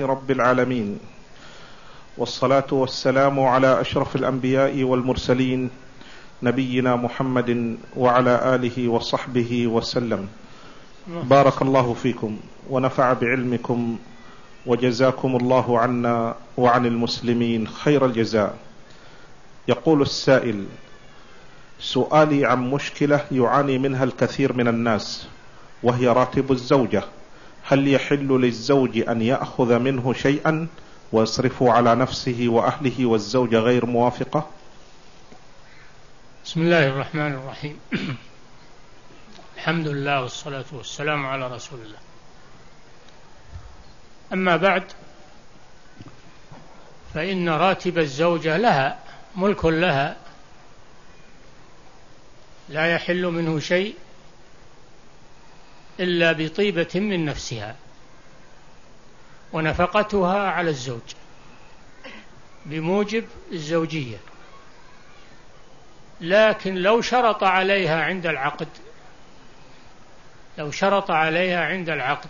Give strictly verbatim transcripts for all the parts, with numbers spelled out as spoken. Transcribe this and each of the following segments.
لله رب العالمين، والصلاة والسلام على أشرف الأنبياء والمرسلين نبينا محمد وعلى آله وصحبه وسلم. بارك الله فيكم ونفع بعلمكم وجزاكم الله عنا وعن المسلمين خير الجزاء. يقول السائل: سؤالي عن مشكلة يعاني منها الكثير من الناس، وهي راتب الزوجة. هل يحل للزوج أن يأخذ منه شيئا ويصرفه على نفسه وأهله والزوجة غير موافقة؟ بسم الله الرحمن الرحيم. الحمد لله والصلاة والسلام على رسول الله. أما بعد، فإن راتب الزوجة لها، ملك لها، لا يحل منه شيء إلا بطيبة من نفسها، ونفقتها على الزوج بموجب الزوجية. لكن لو شرط عليها عند العقد لو شرط عليها عند العقد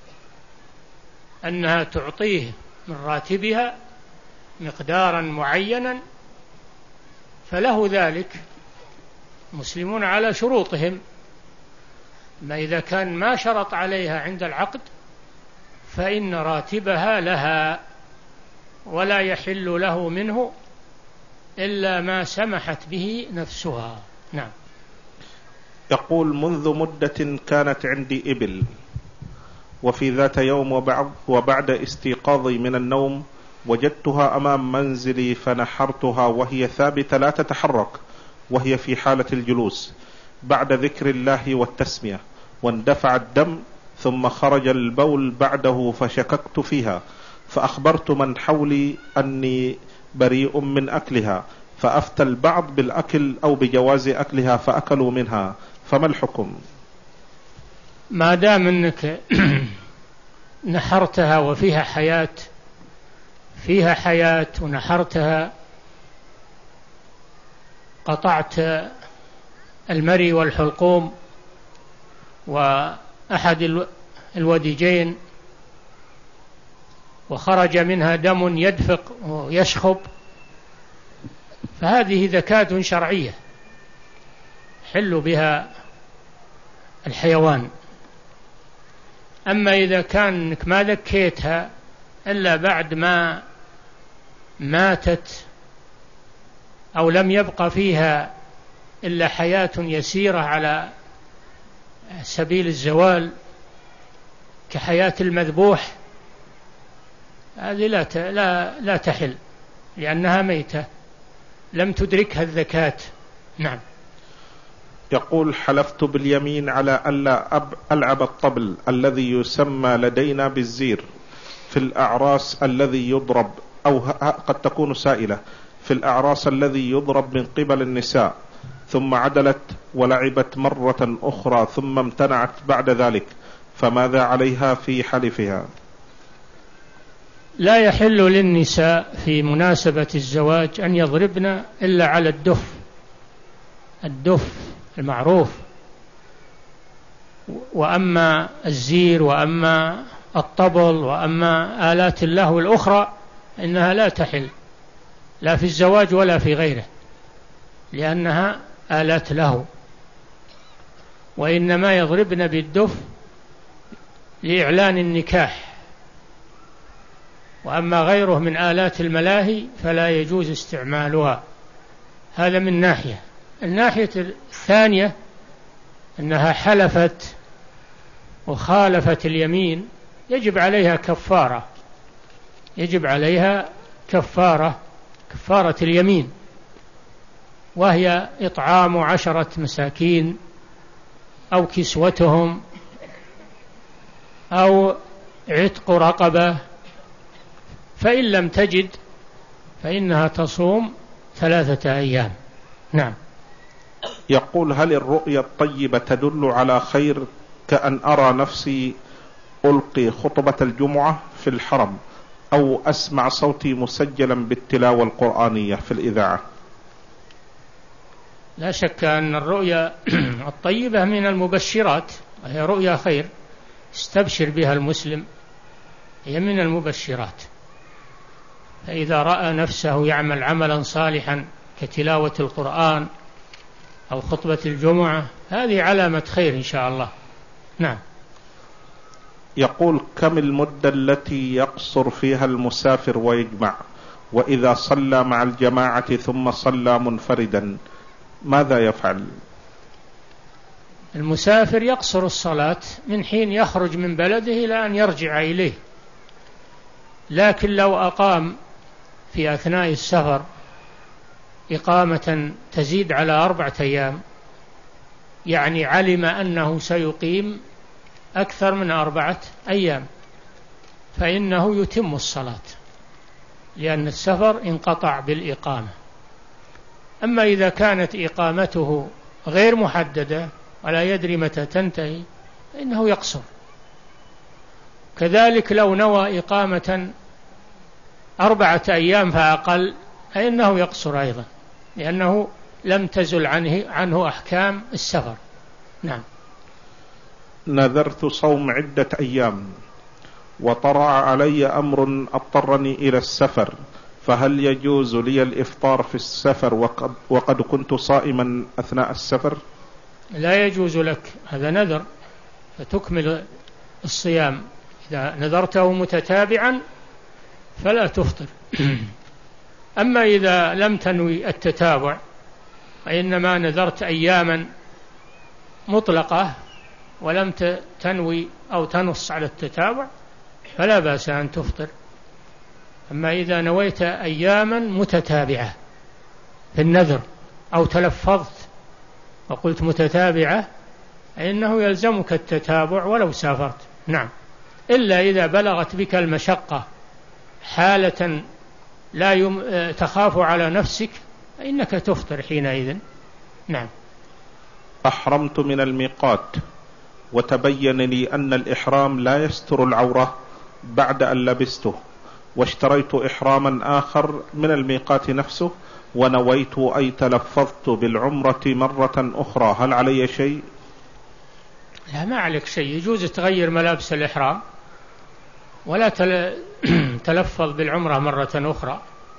أنها تعطيه من راتبها مقدارا معينا فله ذلك، مسلمون على شروطهم. ما إذا كان ما شرط عليها عند العقد فإن راتبها لها، ولا يحل له منه إلا ما سمحت به نفسها. نعم. يقول: منذ مدة كانت عندي إبل، وفي ذات يوم وبعد, وبعد استيقاظي من النوم وجدتها أمام منزلي، فنحرتها وهي ثابتة لا تتحرك، وهي في حالة الجلوس بعد ذكر الله والتسمية، واندفع الدم ثم خرج البول بعده، فشككت فيها، فأخبرت من حولي أني بريء من أكلها، فأفتى البعض بالأكل أو بجواز أكلها فأكلوا منها، فما الحكم؟ ما دام أنك نحرتها وفيها حياة فيها حياة ونحرتها، قطعت المري والحلقوم وأحد الوديجين وخرج منها دم يدفق ويشخب، فهذه زكاة شرعية حل بها الحيوان. أما إذا كانك ما ذكيتها إلا بعد ما ماتت أو لم يبقى فيها إلا حياة يسيرة على سبيل الزوال كحياة المذبوح، هذه لا لا لا تحل، لأنها ميتة لم تدركها الزكاة. نعم. يقول: حلفت باليمين على ألا ألعب الطبل الذي يسمى لدينا بالزير في الأعراس الذي يضرب، أو قد تكون سائلة، في الأعراس الذي يضرب من قبل النساء، ثم عدلت ولعبت مرة أخرى ثم امتنعت بعد ذلك، فماذا عليها في حلفها؟ لا يحل للنساء في مناسبة الزواج أن يضربن إلا على الدف الدف المعروف، وأما الزير وأما الطبل وأما آلات اللهو الأخرى إنها لا تحل، لا في الزواج ولا في غيره، لأنها آلات لهو، وإنما يضربن بالدف لإعلان النكاح. وأما غيره من آلات الملاهي فلا يجوز استعمالها. هذا من ناحية. الناحية الثانية أنها حلفت وخالفت اليمين، يجب عليها كفارة يجب عليها كفارة كفارة اليمين، وهي إطعام عشرة مساكين أو كسوتهم أو عتق رقبة، فإن لم تجد فإنها تصوم ثلاثة أيام. نعم. يقول: هل الرؤيا الطيبة تدل على خير، كأن أرى نفسي ألقي خطبة الجمعة في الحرم، أو أسمع صوتي مسجلا بالتلاوة القرآنية في الإذاعة؟ لا شك أن الرؤيا الطيبة من المبشرات، وهي رؤيا خير استبشر بها المسلم هي من المبشرات. فإذا رأى نفسه يعمل عملا صالحا كتلاوة القرآن أو خطبة الجمعة هذه علامة خير إن شاء الله. نعم. يقول: كم المدة التي يقصر فيها المسافر ويجمع؟ وإذا صلى مع الجماعة ثم صلى منفردا ماذا يفعل؟ المسافر يقصر الصلاة من حين يخرج من بلده إلى أن يرجع إليه، لكن لو أقام في أثناء السفر إقامة تزيد على أربعة أيام، يعني علم أنه سيقيم أكثر من أربعة أيام، فإنه يتم الصلاة لأن السفر انقطع بالإقامة. أما إذا كانت إقامته غير محددة ولا يدري متى تنتهي فإنه يقصر. كذلك لو نوى إقامة أربعة أيام فأقل فإنه يقصر أيضا، لأنه لم تزل عنه, عنه أحكام السفر. نعم. نذرت صوم عدة أيام وطرأ علي أمر اضطرني إلى السفر، فهل يجوز لي الإفطار في السفر وقد, وقد كنت صائما أثناء السفر؟ لا يجوز لك، هذا نذر فتكمل الصيام. إذا نذرته متتابعا فلا تفطر. أما إذا لم تنوي التتابع وإنما نذرت أياما مطلقة ولم تنوي أو تنص على التتابع فلا بأس أن تفطر. أما إذا نويت أياما متتابعة في النذر أو تلفظت وقلت متتابعة فإنه يلزمك التتابع ولو سافرت. نعم. إلا إذا بلغت بك المشقة حالة لا يم... تخاف على نفسك فإنك تفطر حينئذ. نعم. أحرمت من الميقات وتبين لي أن الإحرام لا يستر العورة بعد أن لبسته، واشتريت إحراما آخر من الميقات نفسه ونويت أي تلفظت بالعمرة مرة أخرى، هل علي شيء؟ لا، ما عليك شيء. يجوز تغير ملابس الإحرام ولا تل... تلفظ بالعمرة مرة أخرى،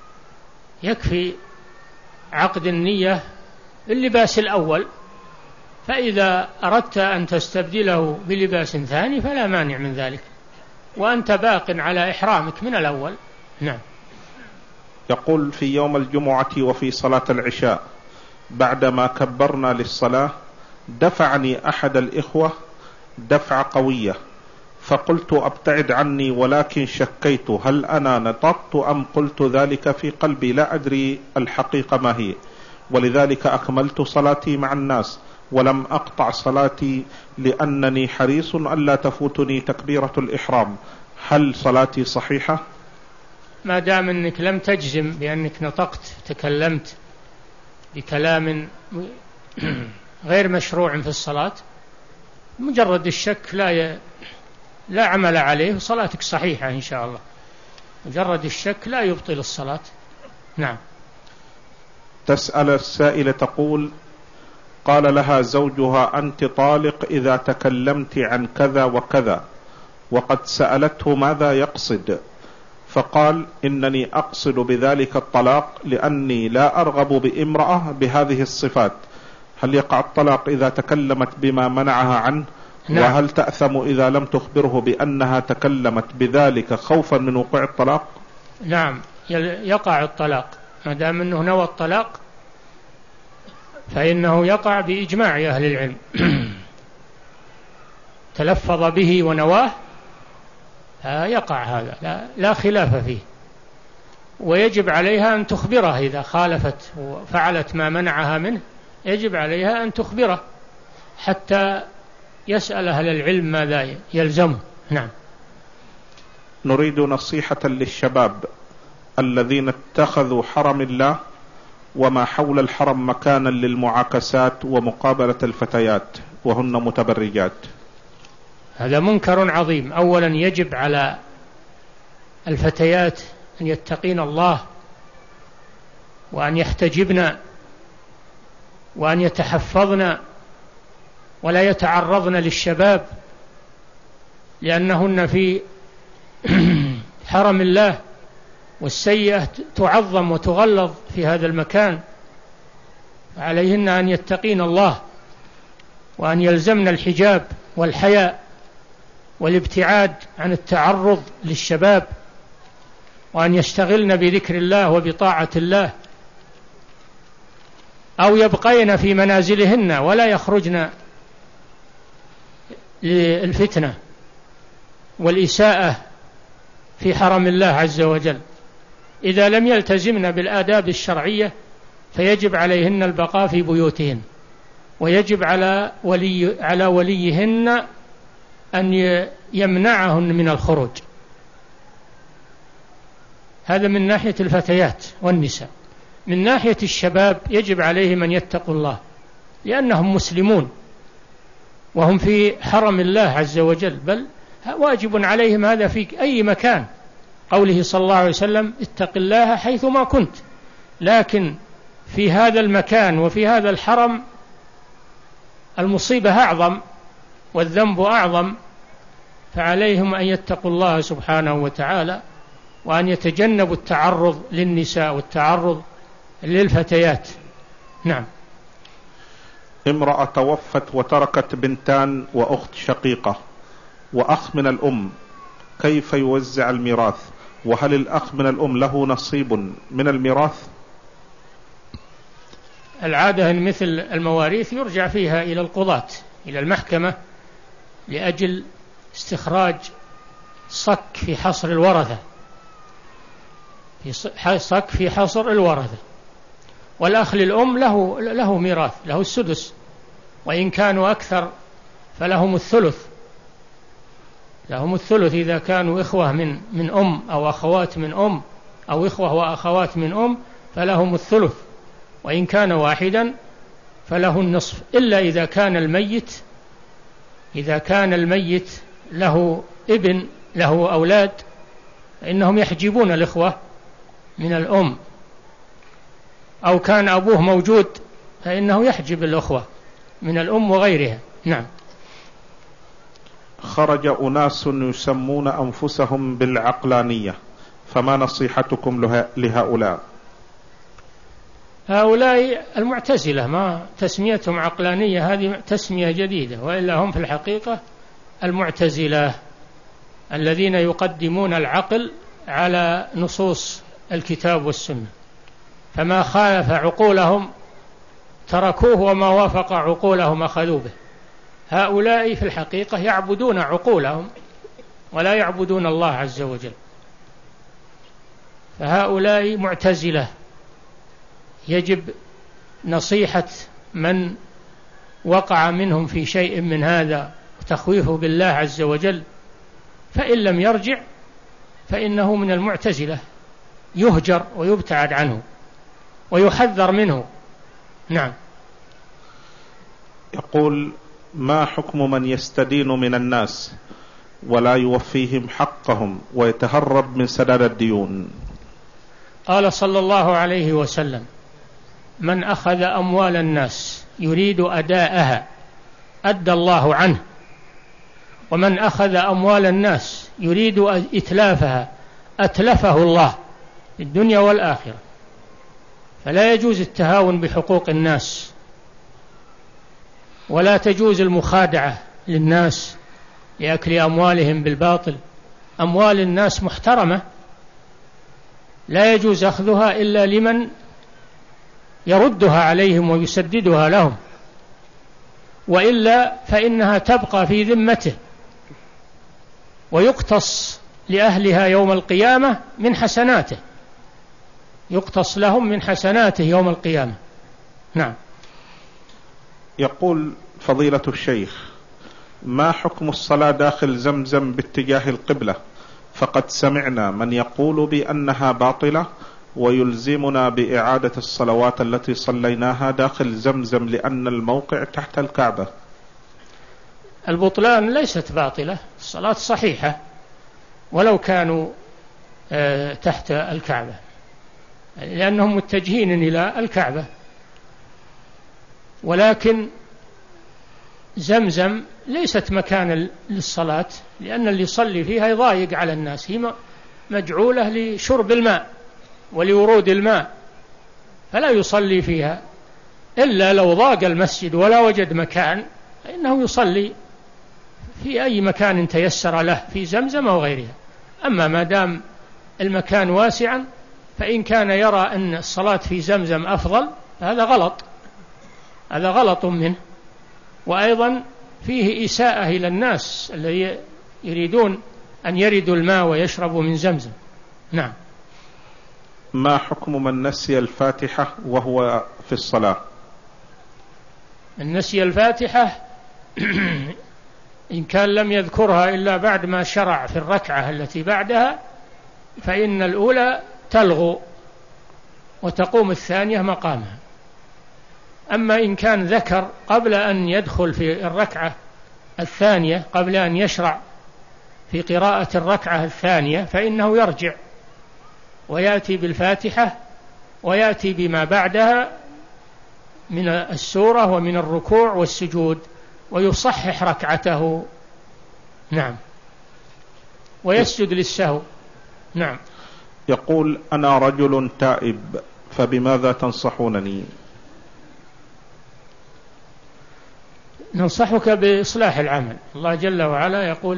يكفي عقد النية باللباس الأول، فإذا أردت أن تستبدله بلباس ثاني فلا مانع من ذلك وأنت باق على إحرامك من الأول. نعم. يقول: في يوم الجمعة وفي صلاة العشاء بعدما كبرنا للصلاة دفعني أحد الإخوة دفعة قوية، فقلت أبتعد عني، ولكن شكيت هل أنا نطقت أم قلت ذلك في قلبي، لا أدري الحقيقة ما هي، ولذلك أكملت صلاتي مع الناس ولم أقطع صلاتي لأنني حريص ألا تفوتني تكبيرة الإحرام، هل صلاتي صحيحة؟ ما دام أنك لم تجزم بأنك نطقت تكلمت بكلام غير مشروع في الصلاة، مجرد الشك لا ي... لا عمل عليه، صلاتك صحيحة إن شاء الله. مجرد الشك لا يبطل الصلاة. نعم. تسأل السائلة تقول: قال لها زوجها أنت طالق إذا تكلمت عن كذا وكذا، وقد سألته ماذا يقصد، فقال إنني أقصد بذلك الطلاق لأني لا أرغب بامرأة بهذه الصفات، هل يقع الطلاق إذا تكلمت بما منعها عنه؟ نعم. وهل تأثم إذا لم تخبره بأنها تكلمت بذلك خوفا من وقوع الطلاق؟ نعم، يقع الطلاق ما دام أنه نوى الطلاق فإنه يقع بإجماع أهل العلم. تلفظ به ونواه يقع هذا، لا, لا خلاف فيه، ويجب عليها أن تخبره إذا خالفت وفعلت ما منعها منه، يجب عليها أن تخبره حتى يسأل أهل العلم ماذا يلزمه. نعم. نريد نصيحة للشباب الذين اتخذوا حرم الله وما حول الحرم مكانا للمعاكسات ومقابلة الفتيات وهن متبرجات. هذا منكر عظيم. أولا يجب على الفتيات أن يتقين الله وأن يحتجبن وأن يتحفظن ولا يتعرضن للشباب، لأنهن في حرم الله، والسيئة تعظم وتغلظ في هذا المكان، عليهن أن يتقين الله وأن يلزمن الحجاب والحياء والابتعاد عن التعرض للشباب، وأن يشتغلن بذكر الله وبطاعة الله، أو يبقين في منازلهن ولا يخرجن للفتنة والإساءة في حرم الله عز وجل. إذا لم يلتزمن بالآداب الشرعية فيجب عليهن البقاء في بيوتهن، ويجب على ولي على وليهن أن يمنعهن من الخروج. هذا من ناحية الفتيات والنساء. من ناحية الشباب يجب عليهم أن يتقوا الله، لأنهم مسلمون وهم في حرم الله عز وجل، بل واجب عليهم هذا في أي مكان، قوله صلى الله عليه وسلم: اتق الله حيثما كنت. لكن في هذا المكان وفي هذا الحرم المصيبة أعظم والذنب أعظم، فعليهم أن يتقوا الله سبحانه وتعالى، وأن يتجنبوا التعرض للنساء والتعرض للفتيات. نعم. امرأة توفت وتركت بنتان وأخت شقيقة وأخ من الأم، كيف يوزع الميراث؟ وهل الأخ من الأم له نصيب من الميراث؟ العادة أن مثل المواريث يرجع فيها إلى القضاة، إلى المحكمة، لأجل استخراج صك في حصر الورثة، في صك في حصر الورثة. والأخ للأم له له ميراث، له السدس، وإن كانوا أكثر فلهم الثلث، لهم الثلث إذا كانوا إخوة من من أم أو أخوات من أم، أو إخوة وأخوات من أم فلهم الثلث، وإن كان واحدا فله النصف، إلا إذا كان الميت إذا كان الميت له ابن له أولاد فإنهم يحجبون الإخوة من الأم، أو كان أبوه موجود فإنه يحجب الأخوة من الأم وغيرها. نعم. خرج أناس يسمون أنفسهم بالعقلانية، فما نصيحتكم لهؤلاء؟ هؤلاء المعتزلة، ما تسميتهم عقلانية، هذه تسمية جديدة، وإلا هم في الحقيقة المعتزلة الذين يقدمون العقل على نصوص الكتاب والسنة، فما خالف عقولهم تركوه، وما وافق عقولهم أخذوا به. هؤلاء في الحقيقة يعبدون عقولهم ولا يعبدون الله عز وجل، فهؤلاء معتزلة. يجب نصيحة من وقع منهم في شيء من هذا وتخويفه بالله عز وجل، فإن لم يرجع فإنه من المعتزلة، يهجر ويبتعد عنه ويحذر منه. نعم. يقول: ما حكم من يستدين من الناس ولا يوفيهم حقهم ويتهرب من سداد الديون؟ قال صلى الله عليه وسلم: من أخذ أموال الناس يريد أداءها أدى الله عنه، ومن أخذ أموال الناس يريد إتلافها أتلفه الله في الدنيا والآخرة. فلا يجوز التهاون بحقوق الناس، ولا تجوز المخادعة للناس لأكل أموالهم بالباطل. أموال الناس محترمة، لا يجوز أخذها إلا لمن يردها عليهم ويسددها لهم، وإلا فإنها تبقى في ذمته ويقتص لأهلها يوم القيامة من حسناته، يقتص لهم من حسناته يوم القيامة. نعم. يقول فضيلة الشيخ: ما حكم الصلاة داخل زمزم باتجاه القبلة؟ فقد سمعنا من يقول بأنها باطلة ويلزمنا بإعادة الصلوات التي صليناها داخل زمزم لأن الموقع تحت الكعبة. البطلان ليست باطلة، الصلاة صحيحة ولو كانوا تحت الكعبة، لأنهم متجهين إلى الكعبة. ولكن زمزم ليست مكان للصلاة، لأن اللي يصلي فيها يضايق على الناس، هي مجعولة لشرب الماء ولورود الماء، فلا يصلي فيها إلا لو ضاق المسجد ولا وجد مكان فإنه يصلي في أي مكان تيسر له في زمزم أو غيرها. أما ما دام المكان واسعا فإن كان يرى أن الصلاة في زمزم أفضل هذا غلط، هذا غلط منه، وأيضا فيه إساءة إلى الناس الذي يريدون أن يردوا الماء ويشربوا من زمزم. نعم. ما حكم من نسي الفاتحة وهو في الصلاة؟ من نسي الفاتحة إن كان لم يذكرها إلا بعد ما شرع في الركعة التي بعدها فإن الأولى تلغو وتقوم الثانية مقامها. أما إن كان ذكر قبل أن يدخل في الركعة الثانية، قبل أن يشرع في قراءة الركعة الثانية، فإنه يرجع ويأتي بالفاتحة ويأتي بما بعدها من السورة ومن الركوع والسجود ويصحح ركعته. نعم. ويسجد للسهو. نعم. يقول: أنا رجل تائب فبماذا تنصحونني؟ ننصحك بإصلاح العمل. الله جل وعلا يقول: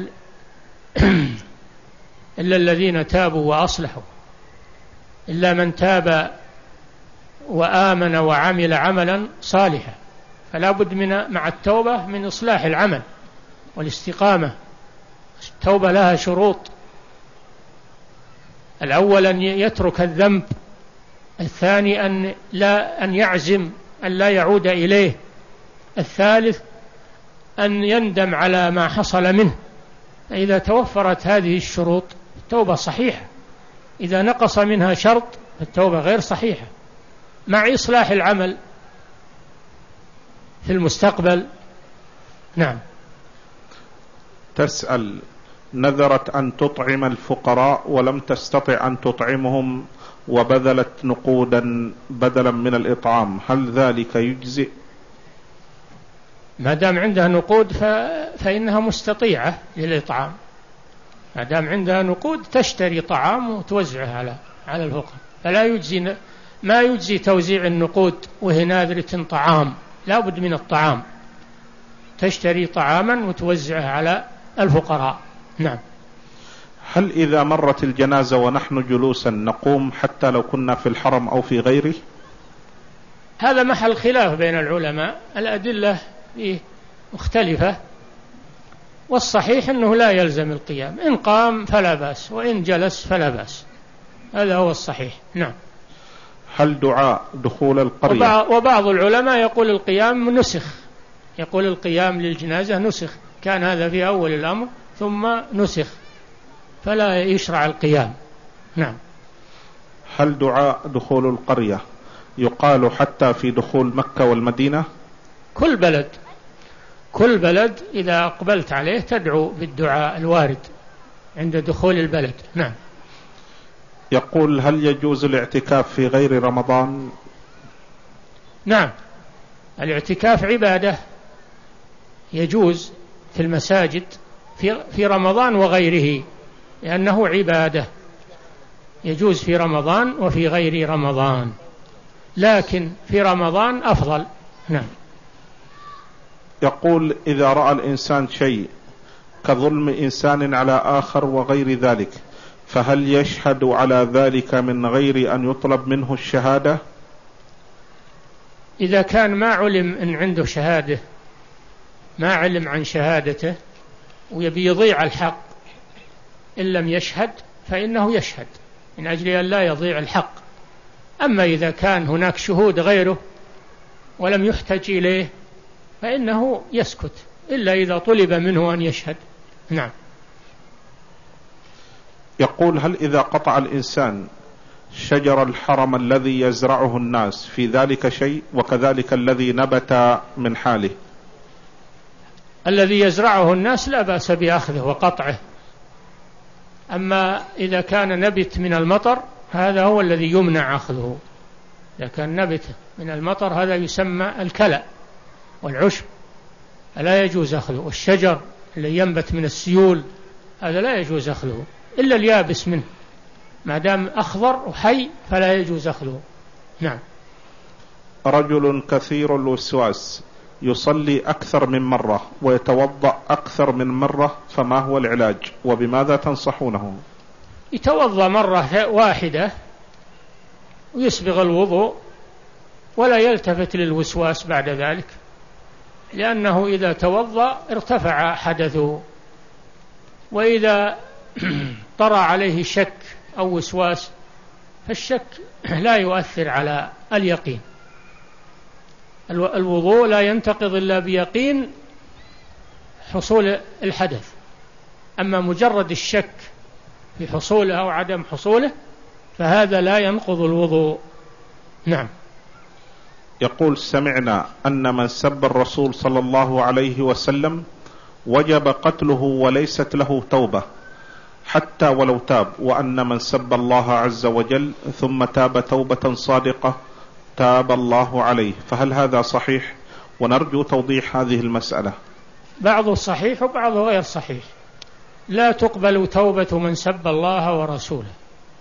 إلا الذين تابوا وأصلحوا، إلا من تاب وآمن وعمل عملا صالحا. فلا بد من مع التوبة من إصلاح العمل والاستقامة. التوبة لها شروط: الأول أن يترك الذنب، الثاني أن لا أن يعزم أن لا يعود إليه، الثالث أن يندم على ما حصل منه. فإذا توفرت هذه الشروط التوبة صحيحة. إذا نقص منها شرط التوبة غير صحيحة. مع إصلاح العمل في المستقبل. نعم. تسأل: نذرت أن تطعم الفقراء ولم تستطع أن تطعمهم وبذلت نقودا بدلا من الإطعام، هل ذلك يجزئ؟ ما دام عندها نقود ف... فإنها مستطيعة للإطعام. ما دام عندها نقود تشتري طعام وتوزعه على على الفقراء. فلا يجزي، ما يجزي توزيع النقود وهي ناذرة طعام، لا بد من الطعام. تشتري طعاما وتوزعه على الفقراء. نعم. هل إذا مرت الجنازة ونحن جلوسا نقوم حتى لو كنا في الحرم أو في غيره؟ هذا محل خلاف بين العلماء، الأدلة فيه مختلفة، والصحيح أنه لا يلزم القيام، إن قام فلا بأس وإن جلس فلا بأس، هذا هو الصحيح. نعم. هل دعاء دخول القرية؟ وبعض العلماء يقول القيام نسخ، يقول القيام للجنازة نسخ، كان هذا في أول الأمر ثم نسخ فلا يشرع القيام. نعم. هل دعاء دخول القرية يقال حتى في دخول مكة والمدينة؟ كل بلد كل بلد إذا أقبلت عليه تدعو بالدعاء الوارد عند دخول البلد. نعم. يقول: هل يجوز الاعتكاف في غير رمضان؟ نعم، الاعتكاف عبادة يجوز في المساجد في في رمضان وغيره، لأنه عبادة يجوز في رمضان وفي غير رمضان، لكن في رمضان أفضل. نعم. يقول: إذا رأى الإنسان شيء كظلم إنسان على آخر وغير ذلك، فهل يشهد على ذلك من غير أن يطلب منه الشهادة؟ إذا كان ما علم أن عنده شهادة، ما علم عن شهادته ويبي يضيع الحق إن لم يشهد فإنه يشهد من أجل أن لا يضيع الحق. أما إذا كان هناك شهود غيره ولم يحتج إليه فإنه يسكت إلا إذا طلب منه أن يشهد. نعم. يقول: هل إذا قطع الإنسان شجر الحرم الذي يزرعه الناس في ذلك شيء، وكذلك الذي نبت من حاله؟ الذي يزرعه الناس لا بأس بأخذه وقطعه، أما إذا كان نبت من المطر هذا هو الذي يمنع أخذه. إذا كان نبت من المطر هذا يسمى الكلأ والعشب، لا يجوز أخذه. والشجر اللي ينبت من السيول هذا لا يجوز أخذه إلا اليابس منه. ما دام أخضر وحي فلا يجوز أخذه. نعم. رجل كثير الوسواس يصلي أكثر من مرة ويتوضأ أكثر من مرة، فما هو العلاج وبماذا تنصحونه؟ يتوضأ مرة واحدة ويسبغ الوضوء ولا يلتفت للوسواس بعد ذلك، لأنه إذا توضأ ارتفع حدثه، وإذا طرأ عليه شك أو وسواس فالشك لا يؤثر على اليقين. الوضوء لا ينتقض إلا بيقين حصول الحدث، أما مجرد الشك في حصوله أو عدم حصوله فهذا لا ينقض الوضوء. نعم. يقول: سمعنا أن من سب الرسول صلى الله عليه وسلم وجب قتله وليست له توبة حتى ولو تاب، وأن من سب الله عز وجل ثم تاب توبة صادقة تاب الله عليه، فهل هذا صحيح؟ ونرجو توضيح هذه المسألة. بعضه صحيح وبعضه غير صحيح. لا تقبل توبة من سب الله ورسوله،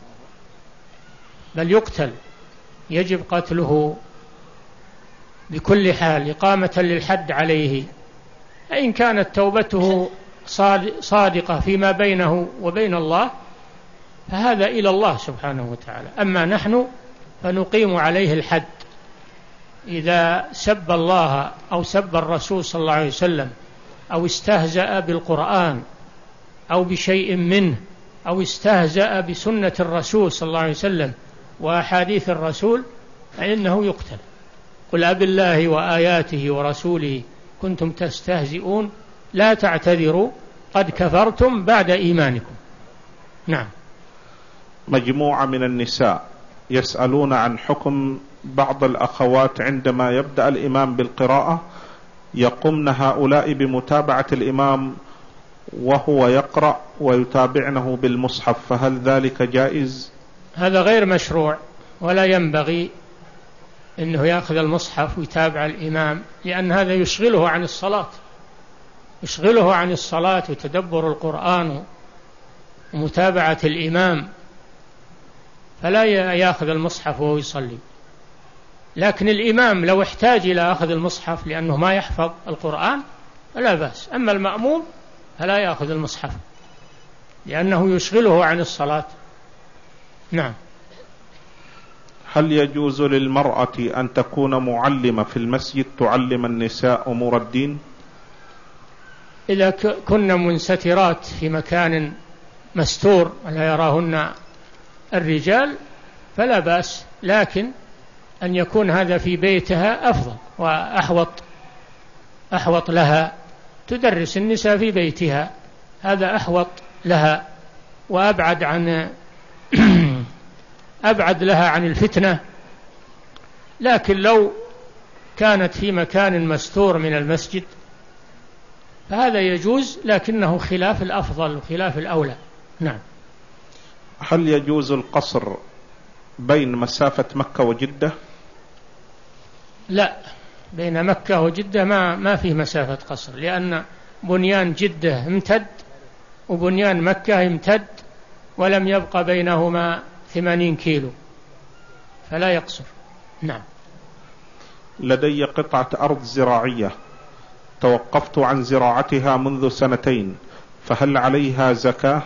بل يقتل، يجب قتله بكل حال إقامة للحد عليه. إن كانت توبته صادقة فيما بينه وبين الله فهذا إلى الله سبحانه وتعالى، أما نحن فنقيم عليه الحد. إذا سب الله أو سب الرسول صلى الله عليه وسلم أو استهزأ بالقرآن أو بشيء منه أو استهزأ بسنة الرسول صلى الله عليه وسلم وأحاديث الرسول فإنه يقتل. قل أبالله وآياته ورسوله كنتم تستهزئون لا تعتذروا قد كفرتم بعد إيمانكم. نعم. مجموعة من النساء يسألون عن حكم بعض الأخوات عندما يبدأ الإمام بالقراءة يقمن هؤلاء بمتابعة الإمام وهو يقرأ ويتابعنه بالمصحف، فهل ذلك جائز؟ هذا غير مشروع، ولا ينبغي أنه يأخذ المصحف ويتابع الإمام، لأن هذا يشغله عن الصلاة، يشغله عن الصلاة وتدبر القرآن ومتابعة الإمام، فلا يأخذ المصحف وهو يصلي. لكن الإمام لو احتاج إلى أخذ المصحف لأنه ما يحفظ القرآن فلا بأس، أما المأموم فلا يأخذ المصحف لأنه يشغله عن الصلاة. نعم. هل يجوز للمرأة أن تكون معلمة في المسجد تعلم النساء أمور الدين؟ إذا كنا منسترات في مكان مستور ولا يراهن الرجال فلا بأس، لكن أن يكون هذا في بيتها أفضل وأحوط أحوط لها، تدرس النساء في بيتها، هذا أحوط لها وأبعد عن أبعد لها عن الفتنة. لكن لو كانت في مكان مستور من المسجد فهذا يجوز، لكنه خلاف الأفضل وخلاف الأولى. نعم. هل يجوز القصر بين مسافة مكة وجدة؟ لا، بين مكة وجدة ما ما فيه مسافة قصر، لأن بنيان جدة امتد وبنيان مكة امتد ولم يبقى بينهما ثمانين كيلو، فلا يقصر. نعم. لدي قطعة أرض زراعية توقفت عن زراعتها منذ سنتين، فهل عليها زكاة؟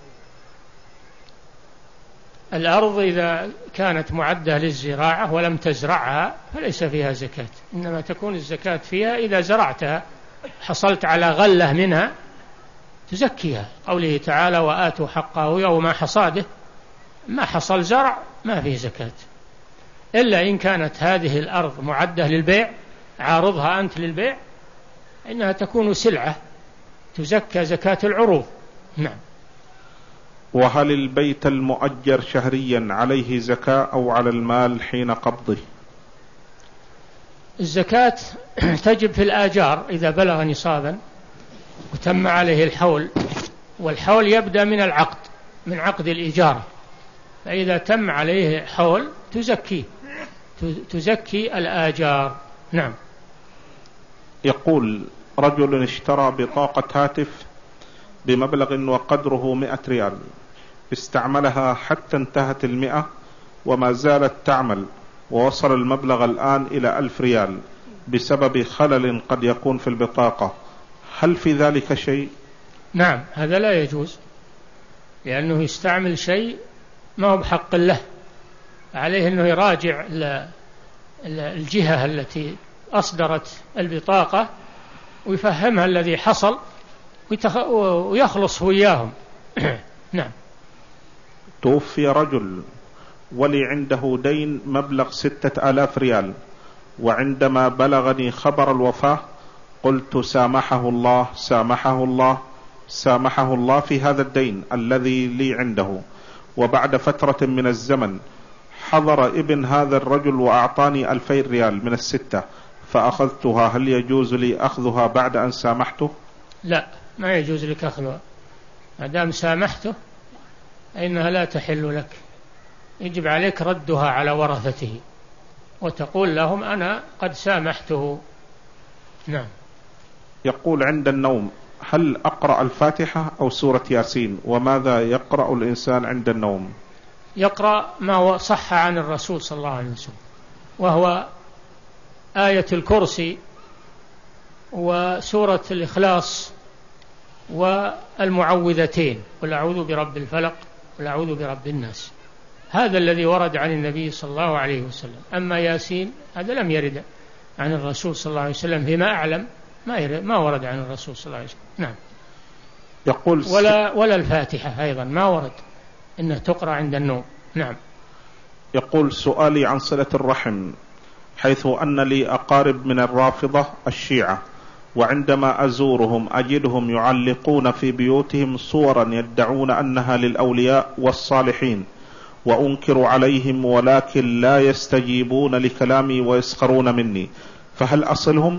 الأرض إذا كانت معدة للزراعة ولم تزرعها فليس فيها زكاة، إنما تكون الزكاة فيها إذا زرعتها حصلت على غلة منها تزكيها، قوله تعالى وآتوا حقه يوم حصاده، ما حصل زرع ما فيه زكاة، إلا إن كانت هذه الأرض معدة للبيع عارضها أنت للبيع إنها تكون سلعة تزكى زكاة العروض. نعم. وهل البيت المؤجر شهريا عليه زكاة أو على المال حين قبضه؟ الزكاة تجب في الآجار إذا بلغ نصابا وتم عليه الحول، والحول يبدأ من العقد، من عقد الإجارة، فإذا تم عليه حول تزكي تزكي الآجار. نعم. يقول رجل اشترى بطاقة هاتف بمبلغ وقدره مئة ريال، استعملها حتى انتهت المئة وما زالت تعمل، ووصل المبلغ الآن إلى ألف ريال بسبب خلل قد يكون في البطاقة، هل في ذلك شيء؟ نعم، هذا لا يجوز، لأنه يستعمل شيء ما هو بحق له، عليه أنه يراجع الجهة التي أصدرت البطاقة ويفهمها الذي حصل ويخلص وياهم. نعم. توفي رجل ولي عنده دين مبلغ ستة آلاف ريال، وعندما بلغني خبر الوفاة قلت سامحه الله سامحه الله سامحه الله في هذا الدين الذي لي عنده، وبعد فترة من الزمن حضر ابن هذا الرجل وأعطاني ألفين ريال من الستة فأخذتها، هل يجوز لي أخذها بعد أن سامحته؟ لا، ما يجوز لك أخذها ما دام سامحته، إنها لا تحل لك، يجب عليك ردها على ورثته وتقول لهم أنا قد سامحته. نعم. يقول عند النوم هل أقرأ الفاتحة أو سورة ياسين، وماذا يقرأ الإنسان عند النوم؟ يقرأ ما صح عن الرسول صلى الله عليه وسلم، وهو آية الكرسي وسورة الإخلاص والمعوذتين، قل أعوذ برب الفلق قل أعوذ برب الناس، هذا الذي ورد عن النبي صلى الله عليه وسلم. أما ياسين هذا لم يرد عن الرسول صلى الله عليه وسلم فيما أعلم، ما ما ورد عن الرسول صلى الله عليه وسلم. نعم. يقول ولا ولا الفاتحة أيضا ما ورد إنها تقرأ عند النوم. نعم. يقول سؤالي عن صلة الرحم، حيث أن لي أقارب من الرافضة الشيعة، وعندما أزورهم أجدهم يعلقون في بيوتهم صورا يدعون أنها للأولياء والصالحين، وأنكر عليهم ولكن لا يستجيبون لكلامي ويسخرون مني، فهل أصلهم؟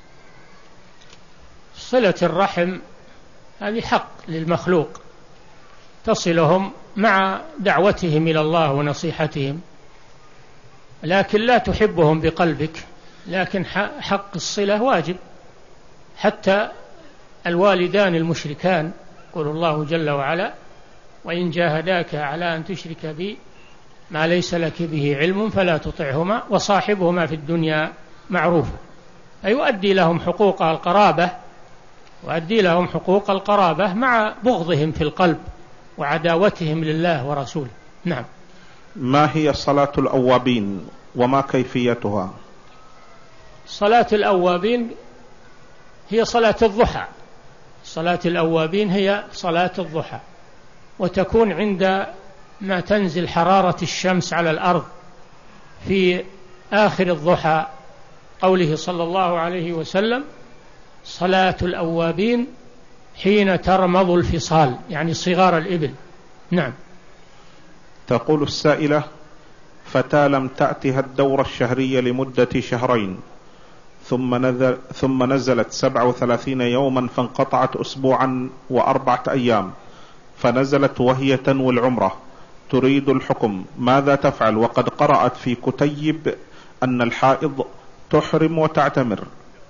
صلة الرحم هذه حق للمخلوق، تصلهم مع دعوتهم إلى الله ونصيحتهم، لكن لا تحبهم بقلبك، لكن حق الصلة واجب. حتى الوالدان المشركان يقول الله جل وعلا وإن جاهداك على أن تشرك بي ما ليس لك به علم فلا تطعهما وصاحبهما في الدنيا معروفا، أي يؤدي لهم حقوق القرابة وأدي لهم حقوق القرابة مع بغضهم في القلب وعداوتهم لله ورسوله. نعم. ما هي صلاة الأوابين وما كيفيتها؟ صلاة الأوابين هي صلاة الضحى، صلاة الأوابين هي صلاة الضحى، وتكون عند ما تنزل حرارة الشمس على الأرض في آخر الضحى، قوله صلى الله عليه وسلم صلاة الأوابين حين ترمض الفصال، يعني صغار الإبل. نعم. تقول السائلة فتاة لم تأتها الدورة الشهرية لمدة شهرين، ثم, نزل ثم نزلت سبع وثلاثين يوما فانقطعت أسبوعا وأربعة أيام، فنزلت وهي تنوي العمرة تريد الحكم، ماذا تفعل وقد قرأت في كتيب أن الحائض تحرم وتعتمر؟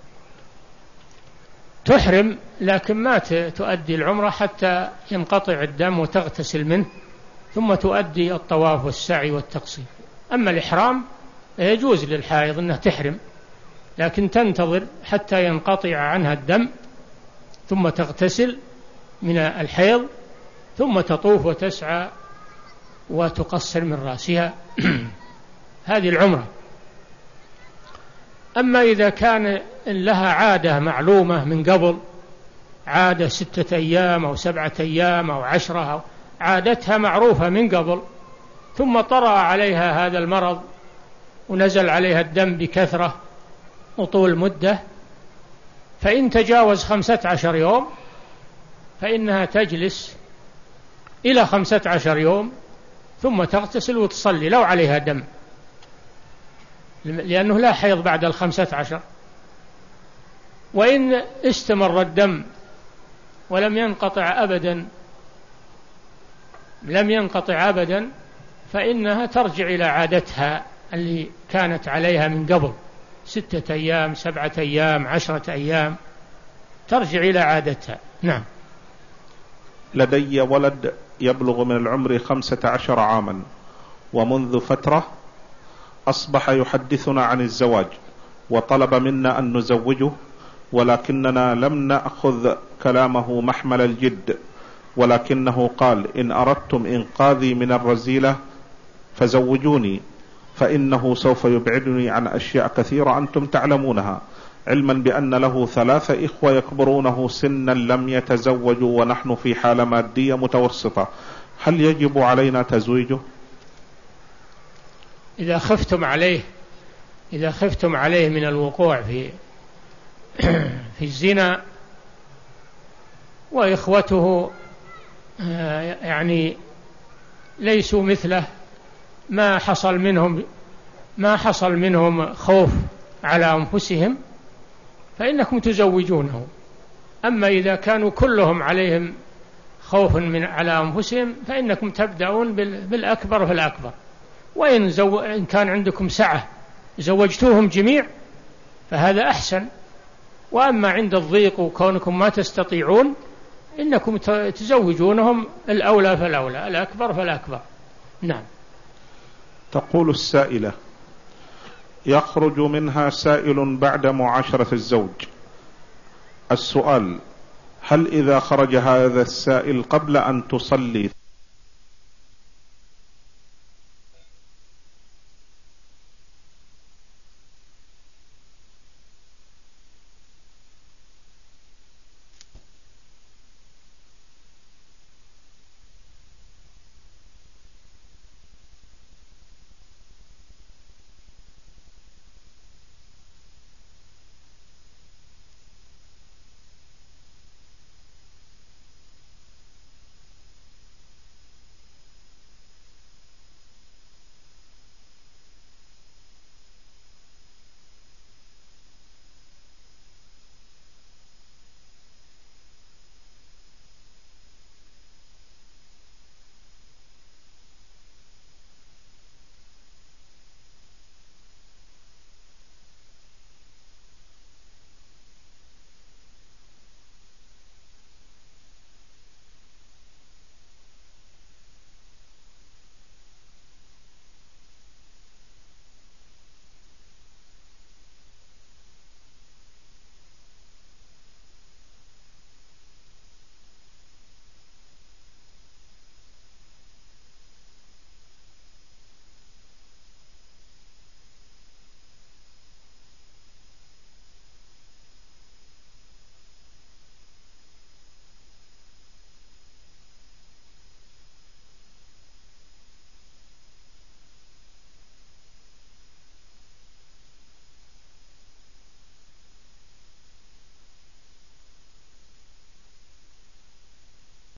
تحرم لكن ما تؤدي العمرة حتى ينقطع الدم وتغتسل منه، ثم تؤدي الطواف والسعي والتقصير. أما الإحرام يجوز للحائض أنها تحرم، لكن تنتظر حتى ينقطع عنها الدم ثم تغتسل من الحيض ثم تطوف وتسعى وتقصر من رأسها. هذه العمرة. أما إذا كان لها عادة معلومة من قبل، عادة ستة أيام أو سبعة أيام أو عشرة، أو عادتها معروفة من قبل، ثم طرأ عليها هذا المرض ونزل عليها الدم بكثرة وطول مدة، فإن تجاوز خمسة عشر يوم فإنها تجلس إلى خمسة عشر يوم ثم تغتسل وتصلي لو عليها دم، لأنه لا حيض بعد الخمسة عشر. وإن استمر الدم ولم ينقطع أبدا لم ينقطع أبدا فإنها ترجع إلى عادتها اللي كانت عليها من قبل، ستة أيام سبعة أيام عشرة أيام، ترجع إلى عادتها. نعم. لدي ولد يبلغ من العمر خمسة عشر عاما، ومنذ فترة أصبح يحدثنا عن الزواج وطلب منا أن نزوجه، ولكننا لم نأخذ كلامه محمل الجد، ولكنه قال: إن أردتم إنقاذي من الرذيلة فزوجوني، فإنه سوف يبعدني عن أشياء كثيرة أنتم تعلمونها، علما بأن له ثلاثة إخوة يكبرونه سنا لم يتزوجوا ونحن في حالة مادية متوسطة، هل يجب علينا تزويجه؟ إذا خفتم عليه إذا خفتم عليه من الوقوع في في الزنا، وإخوته يعني ليسوا مثله، ما حصل منهم ما حصل منهم خوف على أنفسهم، فإنكم تزوجونه. أما إذا كانوا كلهم عليهم خوف من على أنفسهم فإنكم تبدأون بالأكبر فالأكبر، وإن زو... إن كان عندكم سعة زوجتوهم جميع فهذا أحسن. وأما عند الضيق وكونكم ما تستطيعون إنكم تزوجونهم الأولى فالأولى، الأكبر فالأكبر. نعم. تقول السائلة: يخرج منها سائل بعد معاشرة الزوج. السؤال: هل إذا خرج هذا السائل قبل أن تصلي